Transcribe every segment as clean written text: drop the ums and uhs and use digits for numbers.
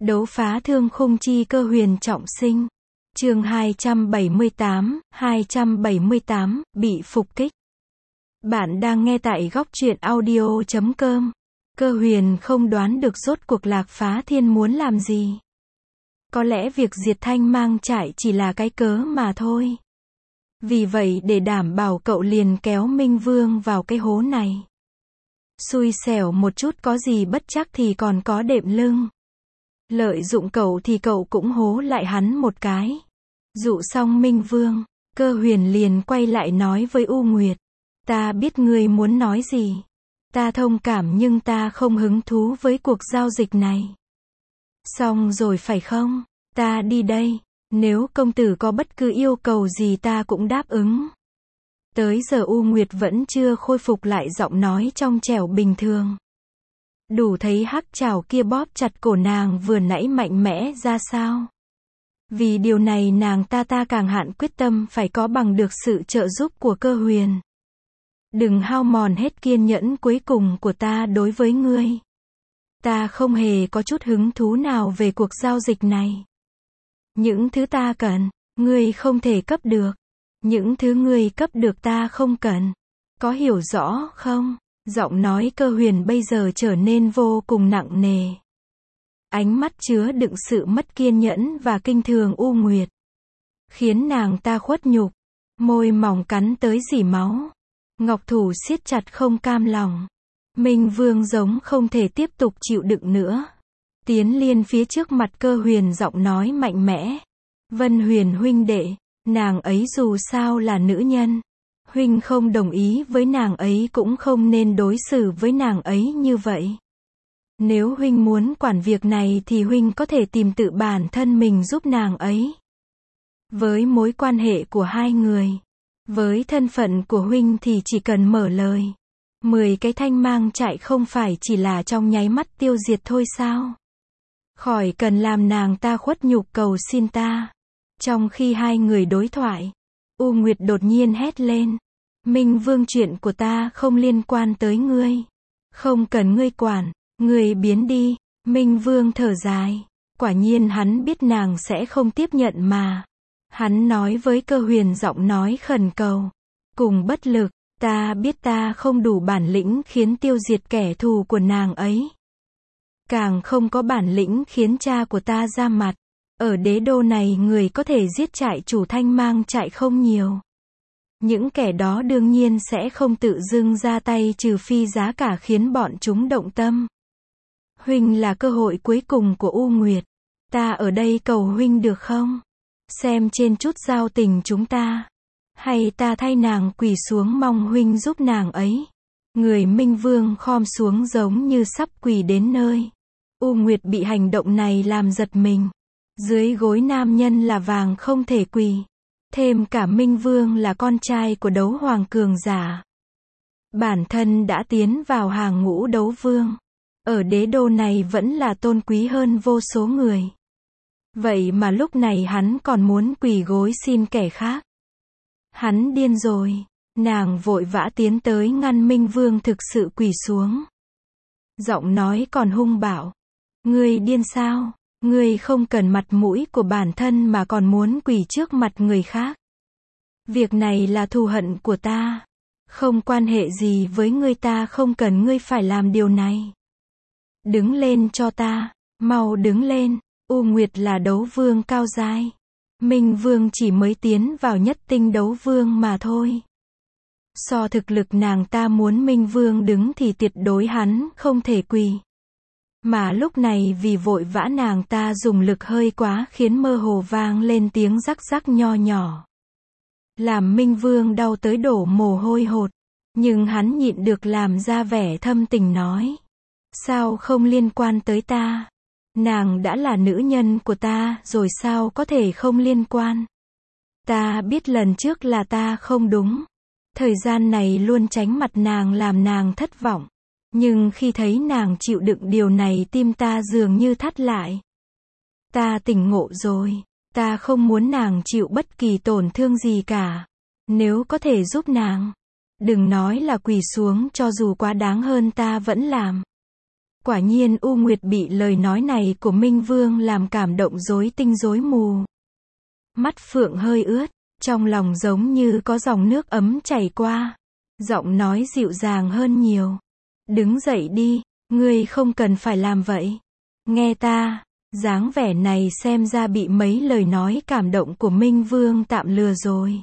Đấu phá thương khung chi cơ huyền trọng sinh. Chương 278, bị phục kích. Bạn đang nghe tại góc truyện audio.com. Cơ huyền không đoán được rốt cuộc Lạc Phá Thiên muốn làm gì. Có lẽ việc diệt Thanh Mang trại chỉ là cái cớ mà thôi. Vì vậy để đảm bảo cậu liền kéo Minh Vương vào cái hố này. Xui xẻo một chút có gì bất chắc thì còn có đệm lưng. Lợi dụng cậu thì cậu cũng hố lại hắn một cái. Dụ xong Minh Vương, Cơ huyền liền quay lại nói với U Nguyệt. Ta biết ngươi muốn nói gì. Ta thông cảm nhưng ta không hứng thú với cuộc giao dịch này. Xong rồi phải không? Ta đi đây. Nếu công tử có bất cứ yêu cầu gì ta cũng đáp ứng. Tới giờ U Nguyệt vẫn chưa khôi phục lại giọng nói trong trẻo bình thường. Đủ thấy hắc trảo kia bóp chặt cổ nàng vừa nãy mạnh mẽ ra sao. Vì điều này nàng ta càng hạn quyết tâm phải có bằng được sự trợ giúp của Cơ huyền. Đừng hao mòn hết kiên nhẫn cuối cùng của ta đối với ngươi. Ta không hề có chút hứng thú nào về cuộc giao dịch này. Những thứ ta cần, ngươi không thể cấp được. Những thứ ngươi cấp được ta không cần. Có hiểu rõ không? Giọng nói Cơ huyền bây giờ trở nên vô cùng nặng nề. Ánh mắt chứa đựng sự mất kiên nhẫn và kinh thường U Nguyệt. Khiến nàng ta khuất nhục. Môi mỏng cắn tới rỉ máu. Ngọc thủ siết chặt không cam lòng. Minh Vương giống không thể tiếp tục chịu đựng nữa. Tiến lên phía trước mặt Cơ huyền giọng nói mạnh mẽ. Vân Huyền huynh đệ, nàng ấy dù sao là nữ nhân. Huynh không đồng ý với nàng ấy cũng không nên đối xử với nàng ấy như vậy. Nếu huynh muốn quản việc này thì huynh có thể tìm tự bản thân mình giúp nàng ấy. Với mối quan hệ của hai người, với thân phận của huynh thì chỉ cần mở lời. 10 cái Thanh Mang trại không phải chỉ là trong nháy mắt tiêu diệt thôi sao? Khỏi cần làm nàng ta khuất nhục cầu xin ta. Trong khi hai người đối thoại, U Nguyệt đột nhiên hét lên. Minh Vương, chuyện của ta không liên quan tới ngươi. Không cần ngươi quản, ngươi biến đi. Minh Vương thở dài. Quả nhiên hắn biết nàng sẽ không tiếp nhận mà. Hắn nói với Cơ huyền giọng nói khẩn cầu. Cùng bất lực, ta biết ta không đủ bản lĩnh khiến tiêu diệt kẻ thù của nàng ấy. Càng không có bản lĩnh khiến cha của ta ra mặt. Ở đế đô này người có thể giết trại chủ Thanh Mang trại không nhiều. Những kẻ đó đương nhiên sẽ không tự dưng ra tay trừ phi giá cả khiến bọn chúng động tâm. Huynh là cơ hội cuối cùng của U Nguyệt. Ta ở đây cầu huynh được không? Xem trên chút giao tình chúng ta. Hay ta thay nàng quỳ xuống mong huynh giúp nàng ấy. Người Minh Vương khom xuống giống như sắp quỳ đến nơi. U Nguyệt bị hành động này làm giật mình. Dưới gối nam nhân là vàng không thể quỳ. Thêm cả Minh Vương là con trai của đấu hoàng cường giả. Bản thân đã tiến vào hàng ngũ đấu vương. Ở đế đô này vẫn là tôn quý hơn vô số người. Vậy mà lúc này hắn còn muốn quỳ gối xin kẻ khác. Hắn điên rồi. Nàng vội vã tiến tới ngăn Minh Vương thực sự quỳ xuống. Giọng nói còn hung bạo. Ngươi điên sao? Ngươi không cần mặt mũi của bản thân mà còn muốn quỳ trước mặt người khác. Việc này là thù hận của ta. Không quan hệ gì với ngươi, ta không cần ngươi phải làm điều này. Đứng lên cho ta. Mau đứng lên. U Nguyệt là đấu vương cao giai. Minh Vương chỉ mới tiến vào nhất tinh đấu vương mà thôi. So thực lực nàng ta muốn Minh Vương đứng thì tuyệt đối hắn không thể quỳ. Mà lúc này vì vội vã nàng ta dùng lực hơi quá khiến mơ hồ vang lên tiếng rắc rắc nho nhỏ. Làm Minh Vương đau tới đổ mồ hôi hột. Nhưng hắn nhịn được làm ra vẻ thâm tình nói. Sao không liên quan tới ta? Nàng đã là nữ nhân của ta rồi sao có thể không liên quan? Ta biết lần trước là ta không đúng. Thời gian này luôn tránh mặt nàng làm nàng thất vọng. Nhưng khi thấy nàng chịu đựng điều này tim ta dường như thắt lại. Ta tỉnh ngộ rồi. Ta không muốn nàng chịu bất kỳ tổn thương gì cả. Nếu có thể giúp nàng. Đừng nói là quỳ xuống, cho dù quá đáng hơn ta vẫn làm. Quả nhiên U Nguyệt bị lời nói này của Minh Vương làm cảm động rối tinh rối mù. Mắt phượng hơi ướt, trong lòng giống như có dòng nước ấm chảy qua. Giọng nói dịu dàng hơn nhiều. Đứng dậy đi, ngươi không cần phải làm vậy. Nghe ta, dáng vẻ này xem ra bị mấy lời nói cảm động của Minh Vương tạm lừa rồi.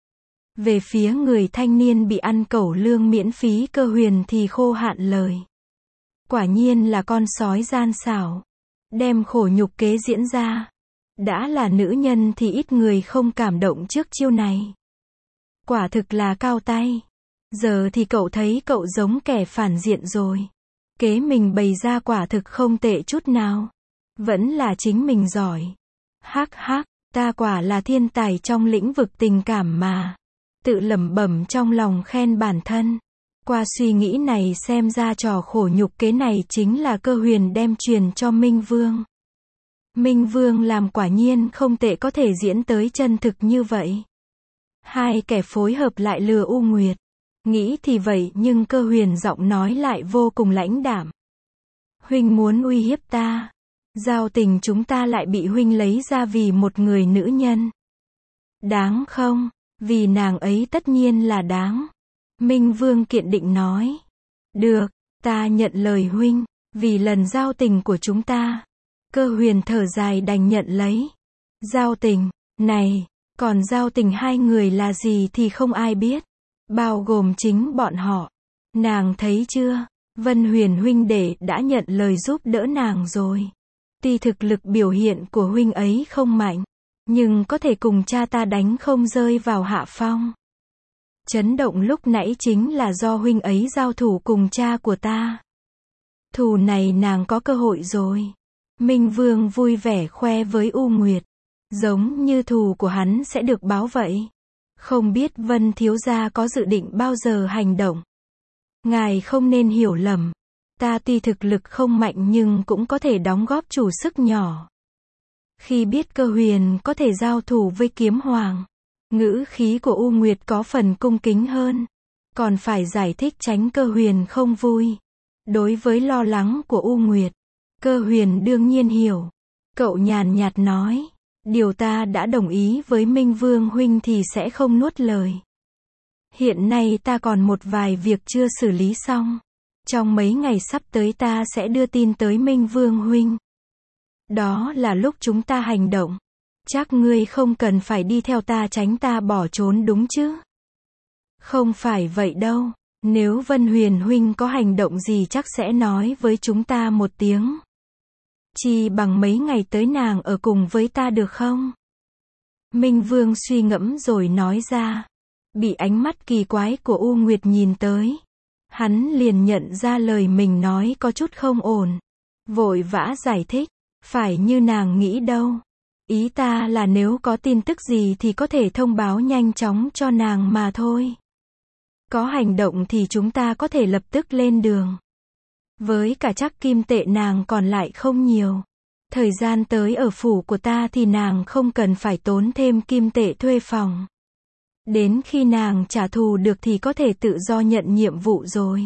Về phía người thanh niên bị ăn cẩu lương miễn phí Cơ Huyền thì khô hạn lời. Quả nhiên là con sói gian xảo. Đem khổ nhục kế diễn ra. Đã là nữ nhân thì ít người không cảm động trước chiêu này. Quả thực là cao tay. Giờ thì cậu thấy cậu giống kẻ phản diện rồi. Kế mình bày ra quả thực không tệ chút nào. Vẫn là chính mình giỏi. Hắc hắc, ta quả là thiên tài trong lĩnh vực tình cảm mà. Tự lẩm bẩm trong lòng khen bản thân. Qua suy nghĩ này xem ra trò khổ nhục kế này chính là Cơ Huyền đem truyền cho Minh Vương. Minh Vương làm quả nhiên không tệ, có thể diễn tới chân thực như vậy. Hai kẻ phối hợp lại lừa U Nguyệt. Nghĩ thì vậy nhưng Cơ Huyền giọng nói lại vô cùng lãnh đạm. Huynh muốn uy hiếp ta. Giao tình chúng ta lại bị huynh lấy ra vì một người nữ nhân. Đáng không? Vì nàng ấy tất nhiên là đáng. Minh Vương kiên định nói. Được, ta nhận lời huynh. Vì lần giao tình của chúng ta. Cơ Huyền thở dài đành nhận lấy. Giao tình, này, còn giao tình hai người là gì thì không ai biết. Bao gồm chính bọn họ. Nàng thấy chưa? Vân Huyền huynh đệ đã nhận lời giúp đỡ nàng rồi. Tuy thực lực biểu hiện của huynh ấy không mạnh, nhưng có thể cùng cha ta đánh không rơi vào hạ phong. Chấn động lúc nãy chính là do huynh ấy giao thủ cùng cha của ta. Thù này nàng có cơ hội rồi. Minh Vương vui vẻ khoe với U Nguyệt. Giống như thù của hắn sẽ được báo vậy. Không biết Vân thiếu gia có dự định bao giờ hành động. Ngài không nên hiểu lầm. Ta tuy thực lực không mạnh nhưng cũng có thể đóng góp chủ sức nhỏ. Khi biết Cơ Huyền có thể giao thủ với Kiếm Hoàng, ngữ khí của U Nguyệt có phần cung kính hơn. Còn phải giải thích tránh Cơ Huyền không vui. Đối với lo lắng của U Nguyệt, Cơ Huyền đương nhiên hiểu. Cậu nhàn nhạt nói. Điều ta đã đồng ý với Minh Vương huynh thì sẽ không nuốt lời. Hiện nay ta còn một vài việc chưa xử lý xong. Trong mấy ngày sắp tới ta sẽ đưa tin tới Minh Vương huynh. Đó là lúc chúng ta hành động. Chắc ngươi không cần phải đi theo ta tránh ta bỏ trốn đúng chứ? Không phải vậy đâu. Nếu Vân Huyền huynh có hành động gì chắc sẽ nói với chúng ta một tiếng. Chỉ bằng mấy ngày tới nàng ở cùng với ta được không? Minh Vương suy ngẫm rồi nói ra. Bị ánh mắt kỳ quái của U Nguyệt nhìn tới. Hắn liền nhận ra lời mình nói có chút không ổn. Vội vã giải thích. Phải như nàng nghĩ đâu. Ý ta là nếu có tin tức gì thì có thể thông báo nhanh chóng cho nàng mà thôi. Có hành động thì chúng ta có thể lập tức lên đường. Với cả chắc kim tệ nàng còn lại không nhiều. Thời gian tới ở phủ của ta thì nàng không cần phải tốn thêm kim tệ thuê phòng. Đến khi nàng trả thù được thì có thể tự do nhận nhiệm vụ rồi.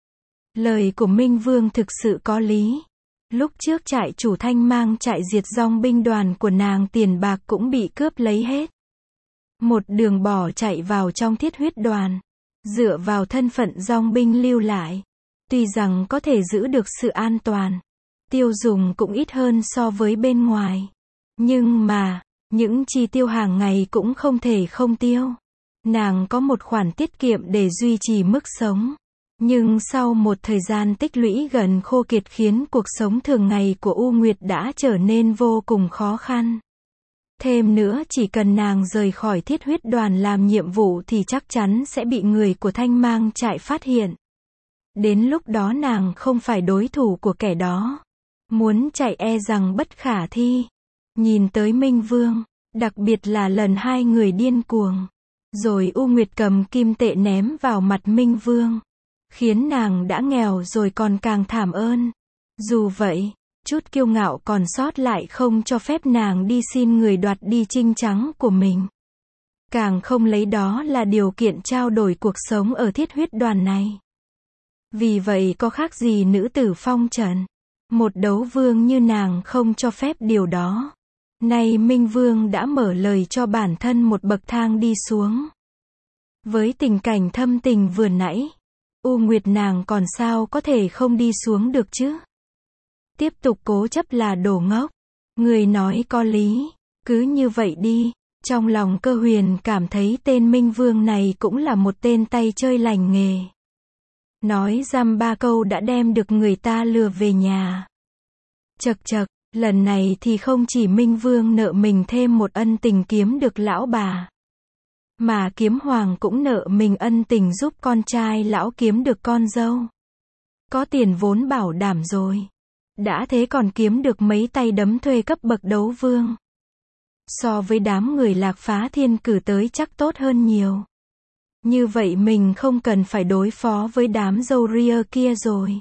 Lời của Minh Vương thực sự có lý. Lúc trước trại chủ Thanh mang trại diệt dòng binh đoàn của nàng tiền bạc cũng bị cướp lấy hết. Một đường bỏ chạy vào trong thiết huyết đoàn. Dựa vào thân phận dòng binh lưu lại. Tuy rằng có thể giữ được sự an toàn. Tiêu dùng cũng ít hơn so với bên ngoài. Nhưng mà, những chi tiêu hàng ngày cũng không thể không tiêu. Nàng có một khoản tiết kiệm để duy trì mức sống. Nhưng sau một thời gian tích lũy gần khô kiệt khiến cuộc sống thường ngày của U Nguyệt đã trở nên vô cùng khó khăn. Thêm nữa chỉ cần nàng rời khỏi thiết huyết đoàn làm nhiệm vụ thì chắc chắn sẽ bị người của Thanh mang trại phát hiện. Đến lúc đó nàng không phải đối thủ của kẻ đó. Muốn chạy e rằng bất khả thi. Nhìn tới Minh Vương, đặc biệt là lần hai người điên cuồng. Rồi U Nguyệt cầm kim tệ ném vào mặt Minh Vương. Khiến nàng đã nghèo rồi còn càng thảm ơn. Dù vậy, chút kiêu ngạo còn sót lại không cho phép nàng đi xin người đoạt đi trinh trắng của mình. Càng không lấy đó là điều kiện trao đổi cuộc sống ở thiết huyết đoàn này. Vì vậy có khác gì nữ tử phong trần. Một đấu vương như nàng không cho phép điều đó. Nay Minh Vương đã mở lời cho bản thân một bậc thang đi xuống. Với tình cảnh thâm tình vừa nãy, U Nguyệt nàng còn sao có thể không đi xuống được chứ? Tiếp tục cố chấp là đồ ngốc. Người nói có lý, cứ như vậy đi. Trong lòng Cơ Huyền cảm thấy tên Minh Vương này cũng là một tên tay chơi lành nghề. Nói dăm ba câu đã đem được người ta lừa về nhà. Chậc chậc, lần này thì không chỉ Minh Vương nợ mình thêm một ân tình kiếm được lão bà, mà kiếm hoàng cũng nợ mình ân tình giúp con trai lão kiếm được con dâu. Có tiền vốn bảo đảm rồi. Đã thế còn kiếm được mấy tay đấm thuê cấp bậc đấu vương. So với đám người Lạc Phá Thiên cử tới chắc tốt hơn nhiều. Như vậy mình không cần phải đối phó với đám râu ria kia rồi.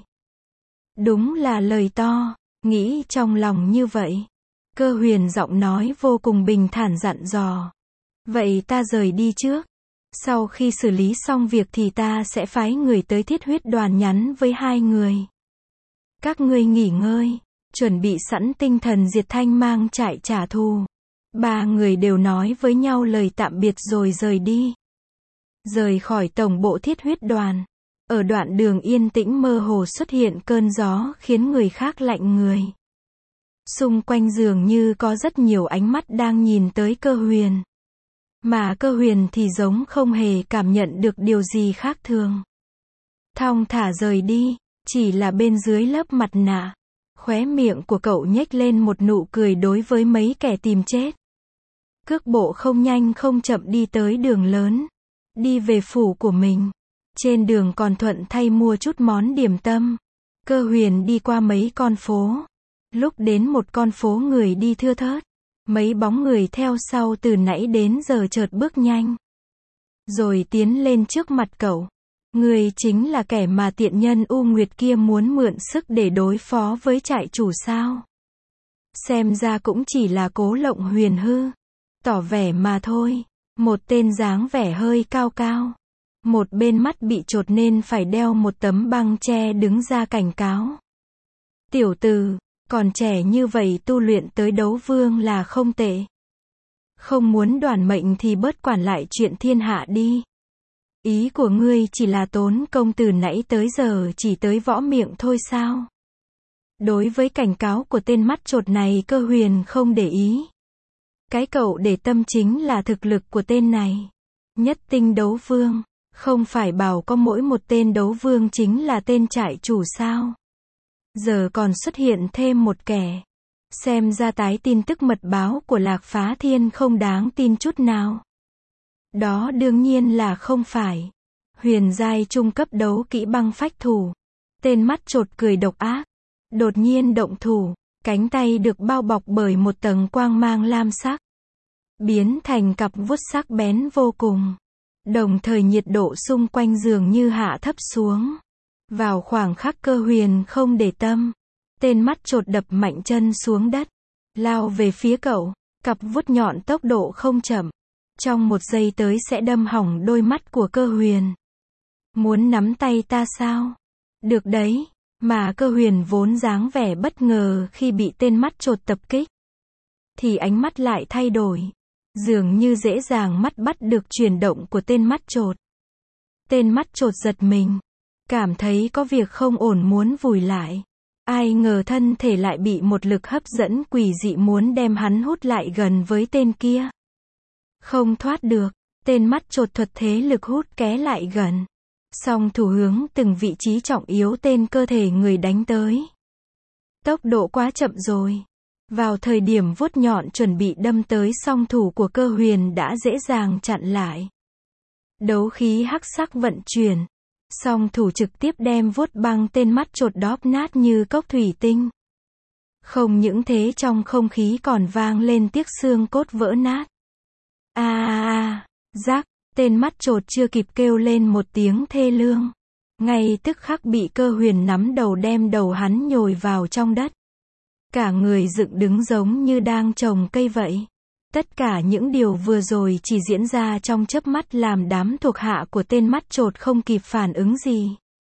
Đúng là lời to, nghĩ trong lòng như vậy. Cơ Huyền giọng nói vô cùng bình thản dặn dò. Vậy ta rời đi trước. Sau khi xử lý xong việc thì ta sẽ phái người tới Thiết Huyết Đoàn nhắn với hai người. Các ngươi nghỉ ngơi, chuẩn bị sẵn tinh thần diệt Thanh Mang trại trả thù. Ba người đều nói với nhau lời tạm biệt rồi rời đi. Rời khỏi tổng bộ Thiết Huyết Đoàn. Ở đoạn đường yên tĩnh mơ hồ xuất hiện cơn gió khiến người khác lạnh người. Xung quanh dường như có rất nhiều ánh mắt đang nhìn tới Cơ Huyền. Mà Cơ Huyền thì giống không hề cảm nhận được điều gì khác thường. Thong thả rời đi, chỉ là bên dưới lớp mặt nạ. Khóe miệng của cậu nhếch lên một nụ cười đối với mấy kẻ tìm chết. Cước bộ không nhanh không chậm đi tới đường lớn. Đi về phủ của mình. Trên đường còn thuận thay mua chút món điểm tâm. Cơ Huyền đi qua mấy con phố. Lúc đến một con phố người đi thưa thớt. Mấy bóng người theo sau từ nãy đến giờ chợt bước nhanh. Rồi tiến lên trước mặt cậu. Người chính là kẻ mà tiện nhân U Nguyệt kia muốn mượn sức để đối phó với trại chủ sao? Xem ra cũng chỉ là cố lộng huyền hư. Tỏ vẻ mà thôi. Một tên dáng vẻ hơi cao cao. Một bên mắt bị chột nên phải đeo một tấm băng che đứng ra cảnh cáo. Tiểu tử, còn trẻ như vậy tu luyện tới đấu vương là không tệ. Không muốn đoản mệnh thì bớt quản lại chuyện thiên hạ đi. Ý của ngươi chỉ là tốn công từ nãy tới giờ chỉ tới võ miệng thôi sao? Đối với cảnh cáo của tên mắt chột này Cơ Huyền không để ý. Cái cậu để tâm chính là thực lực của tên này. Nhất tinh đấu vương. Không phải bảo có mỗi một tên đấu vương chính là tên trại chủ sao? Giờ còn xuất hiện thêm một kẻ. Xem ra tái tin tức mật báo của Lạc Phá Thiên không đáng tin chút nào. Đó đương nhiên là không phải. Huyền giai trung cấp đấu kỹ băng phách thủ. Tên mắt chột cười độc ác. Đột nhiên động thủ. Cánh tay được bao bọc bởi một tầng quang mang lam sắc. Biến thành cặp vuốt sắc bén vô cùng. Đồng thời nhiệt độ xung quanh dường như hạ thấp xuống. Vào khoảng khắc Cơ Huyền không để tâm. Tên mắt chột đập mạnh chân xuống đất. Lao về phía cậu. Cặp vuốt nhọn tốc độ không chậm. Trong một giây tới sẽ đâm hỏng đôi mắt của Cơ Huyền. Muốn nắm tay ta sao? Được đấy. Mà Cơ Huyền vốn dáng vẻ bất ngờ khi bị tên mắt chột tập kích. Thì ánh mắt lại thay đổi. Dường như dễ dàng bắt được chuyển động của tên mắt chột. Tên mắt chột giật mình. Cảm thấy có việc không ổn muốn vùi lại. Ai ngờ thân thể lại bị một lực hấp dẫn quỷ dị muốn đem hắn hút lại gần với tên kia. Không thoát được. Tên mắt chột thuật thế lực hút ké lại gần. Song thủ hướng từng vị trí trọng yếu tên cơ thể người đánh tới. Tốc độ quá chậm rồi. Vào thời điểm vuốt nhọn chuẩn bị đâm tới song thủ của Cơ Huyền đã dễ dàng chặn lại. Đấu khí hắc sắc vận chuyển. Song thủ trực tiếp đem vuốt băng tên mắt chột đóp nát như cốc thủy tinh. Không những thế trong không khí còn vang lên tiếc xương cốt vỡ nát. Rắc, tên mắt chột chưa kịp kêu lên một tiếng thê lương. Ngay tức khắc bị Cơ Huyền nắm đầu đem đầu hắn nhồi vào trong đất. Cả người dựng đứng giống như đang trồng cây vậy. Tất cả những điều vừa rồi chỉ diễn ra trong chớp mắt làm đám thuộc hạ của tên mắt chột không kịp phản ứng gì.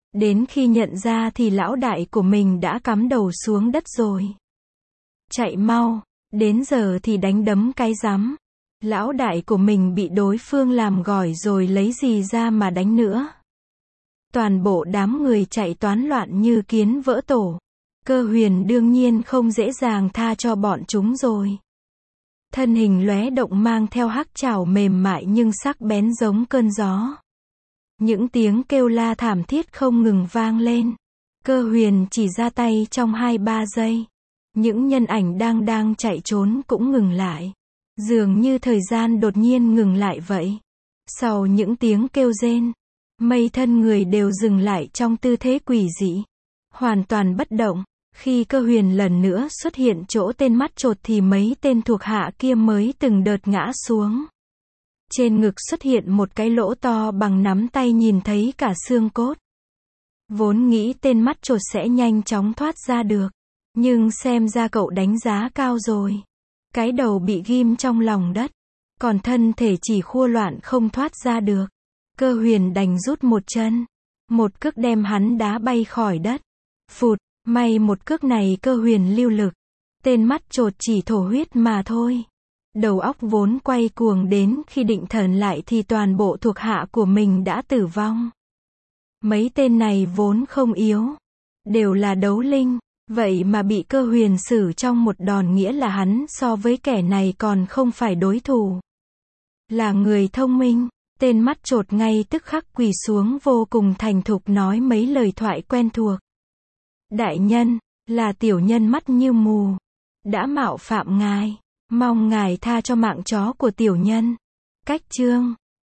Đến khi nhận ra thì lão đại của mình đã cắm đầu xuống đất rồi. Chạy mau, đến giờ thì đánh đấm cái rắm. Lão đại của mình bị đối phương làm gỏi rồi lấy gì ra mà đánh nữa. Toàn bộ đám người chạy toán loạn như kiến vỡ tổ. Cơ huyền đương nhiên không dễ dàng tha cho bọn chúng rồi. Thân hình lóe động mang theo hắc trảo mềm mại nhưng sắc bén giống cơn gió. Những tiếng kêu la thảm thiết không ngừng vang lên. Cơ huyền chỉ ra tay trong 2-3 giây. Những nhân ảnh đang chạy trốn cũng ngừng lại. Dường như thời gian đột nhiên ngừng lại vậy. Sau những tiếng kêu rên, mây thân người đều dừng lại trong tư thế quỷ dị. Hoàn toàn bất động. Khi cơ huyền lần nữa xuất hiện chỗ tên mắt chột thì mấy tên thuộc hạ kia mới từng đợt ngã xuống. Trên ngực xuất hiện một cái lỗ to bằng nắm tay nhìn thấy cả xương cốt. Vốn nghĩ tên mắt chột sẽ nhanh chóng thoát ra được. Nhưng xem ra cậu đánh giá cao rồi. Cái đầu bị ghim trong lòng đất. Còn thân thể chỉ khua loạn không thoát ra được. Cơ huyền đành rút một chân. Một cước đem hắn đá bay khỏi đất. Phụt, may một cước này cơ huyền lưu lực. Tên mắt chột chỉ thổ huyết mà thôi. Đầu óc vốn quay cuồng đến khi định thần lại thì toàn bộ thuộc hạ của mình đã tử vong. Mấy tên này vốn không yếu. Đều là đấu linh. Vậy mà bị cơ huyền xử trong một đòn nghĩa là hắn so với kẻ này còn không phải đối thủ. Là người thông minh, tên mắt chột ngay tức khắc quỳ xuống vô cùng thành thục nói mấy lời thoại quen thuộc. Đại nhân, là tiểu nhân mắt như mù. Đã mạo phạm ngài. Mong ngài tha cho mạng chó của tiểu nhân. Cách chương